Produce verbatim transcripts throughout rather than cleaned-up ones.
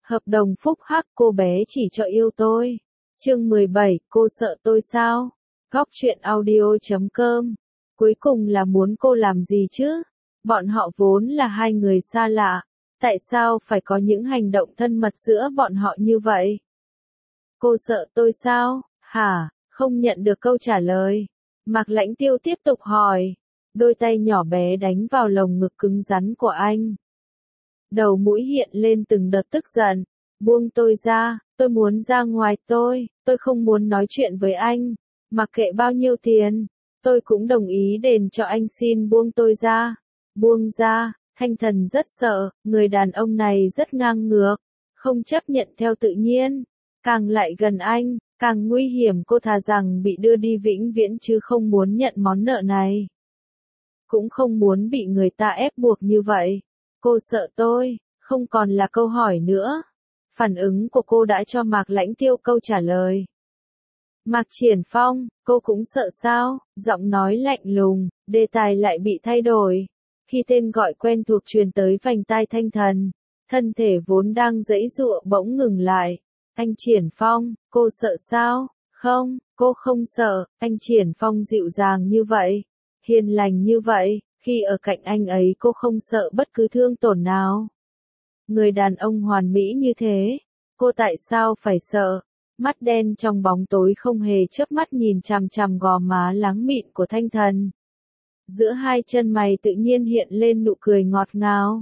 Hợp đồng phúc hắc, cô bé chỉ cho yêu tôi. Chương mười bảy, cô sợ tôi sao? Góc truyện audio chấm com. Cuối cùng là muốn cô làm gì chứ? Bọn họ vốn là hai người xa lạ. Tại sao phải có những hành động thân mật giữa bọn họ như vậy? Cô sợ tôi sao? Hả? Không nhận được câu trả lời. Mạc Lãnh Tiêu tiếp tục hỏi. Đôi tay nhỏ bé đánh vào lồng ngực cứng rắn của anh. Đầu mũi hiện lên từng đợt tức giận. Buông tôi ra, tôi muốn ra ngoài tôi, tôi không muốn nói chuyện với anh. Mặc kệ bao nhiêu tiền, tôi cũng đồng ý đền cho anh, xin buông tôi ra. Buông ra, Thanh Thần rất sợ, người đàn ông này rất ngang ngược, không chấp nhận theo tự nhiên. Càng lại gần anh, càng nguy hiểm, cô thà rằng bị đưa đi vĩnh viễn chứ không muốn nhận món nợ này. Cũng không muốn bị người ta ép buộc như vậy. Cô sợ tôi, không còn là câu hỏi nữa. Phản ứng của cô đã cho Mạc Lãnh Tiêu câu trả lời. Mạc Triển Phong, cô cũng sợ sao? Giọng nói lạnh lùng, đề tài lại bị thay đổi. Khi tên gọi quen thuộc truyền tới vành tai Thanh Thần, thân thể vốn đang giãy giụa bỗng ngừng lại. Anh Triển Phong, cô sợ sao? Không, cô không sợ. Anh Triển Phong dịu dàng như vậy, hiền lành như vậy, khi ở cạnh anh ấy cô không sợ bất cứ thương tổn nào. Người đàn ông hoàn mỹ như thế, cô tại sao phải sợ? Mắt đen trong bóng tối không hề chớp mắt nhìn chằm chằm gò má láng mịn của Thanh Thần. Giữa hai chân mày tự nhiên hiện lên nụ cười ngọt ngào,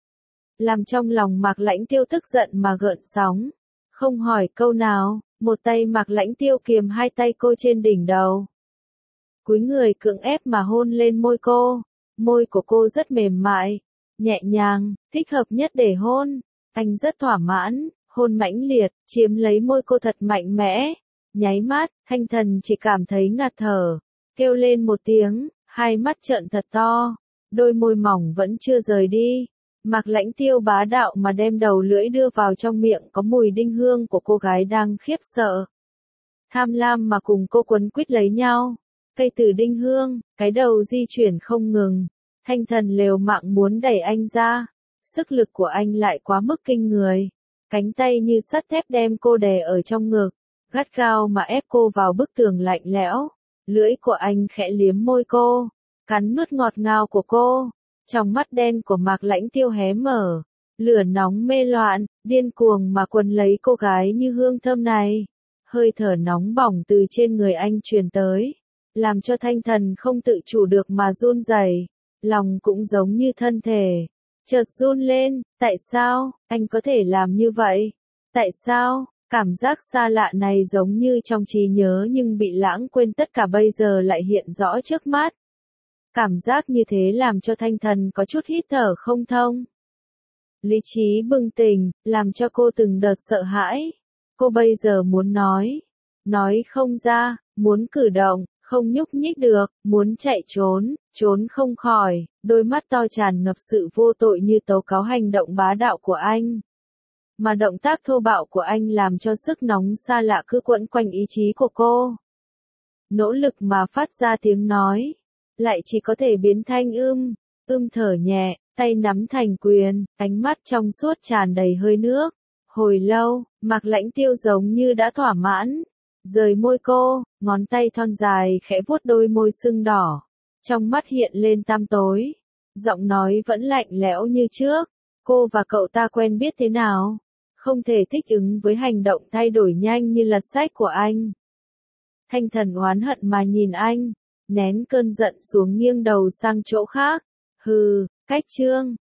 làm trong lòng Mạc Lãnh Tiêu tức giận mà gợn sóng. Không hỏi câu nào, một tay Mạc Lãnh Tiêu kiềm hai tay cô trên đỉnh đầu. Cúi người cưỡng ép mà hôn lên môi cô. Môi của cô rất mềm mại, nhẹ nhàng, thích hợp nhất để hôn. Anh rất thỏa mãn, hôn mãnh liệt, chiếm lấy môi cô thật mạnh mẽ. Nháy mắt, Thanh Thần chỉ cảm thấy ngạt thở, kêu lên một tiếng, hai mắt trợn thật to, đôi môi mỏng vẫn chưa rời đi. Mạc Lãnh Tiêu bá đạo mà đem đầu lưỡi đưa vào trong miệng có mùi đinh hương của cô gái đang khiếp sợ. Tham lam mà cùng cô quấn quýt lấy nhau. Cây từ đinh hương, cái đầu di chuyển không ngừng. Thanh Thần liều mạng muốn đẩy anh ra. Sức lực của anh lại quá mức kinh người. Cánh tay như sắt thép đem cô đè ở trong ngực, gắt gao mà ép cô vào bức tường lạnh lẽo. Lưỡi của anh khẽ liếm môi cô, cắn nuốt ngọt ngào của cô. Trong mắt đen của Mạc Lãnh Tiêu hé mở, lửa nóng mê loạn, điên cuồng mà quấn lấy cô gái như hương thơm này. Hơi thở nóng bỏng từ trên người anh truyền tới, làm cho Thanh Thần không tự chủ được mà run rẩy, lòng cũng giống như thân thể, chợt run lên. Tại sao, anh có thể làm như vậy? Tại sao, cảm giác xa lạ này giống như trong trí nhớ nhưng bị lãng quên tất cả bây giờ lại hiện rõ trước mắt. Cảm giác như thế làm cho Thanh Thần có chút hít thở không thông. Lý trí bừng tỉnh, làm cho cô từng đợt sợ hãi. Cô bây giờ muốn nói, nói không ra, muốn cử động, không nhúc nhích được, muốn chạy trốn, trốn không khỏi. Đôi mắt to tràn ngập sự vô tội như tố cáo hành động bá đạo của anh. Mà động tác thô bạo của anh làm cho sức nóng xa lạ cứ quẫn quanh ý chí của cô. Nỗ lực mà phát ra tiếng nói, lại chỉ có thể biến thành ưm, ưm thở nhẹ, tay nắm thành quyền, ánh mắt trong suốt tràn đầy hơi nước. Hồi lâu, Mạc Lãnh Tiêu giống như đã thỏa mãn, rời môi cô, ngón tay thon dài khẽ vuốt đôi môi sưng đỏ. Trong mắt hiện lên tăm tối, giọng nói vẫn lạnh lẽo như trước. Cô và cậu ta quen biết thế nào? Không thể thích ứng với hành động thay đổi nhanh như lật sách của anh. Thanh Thần oán hận mà nhìn anh, nén cơn giận xuống nghiêng đầu sang chỗ khác. Hừ, cách trương,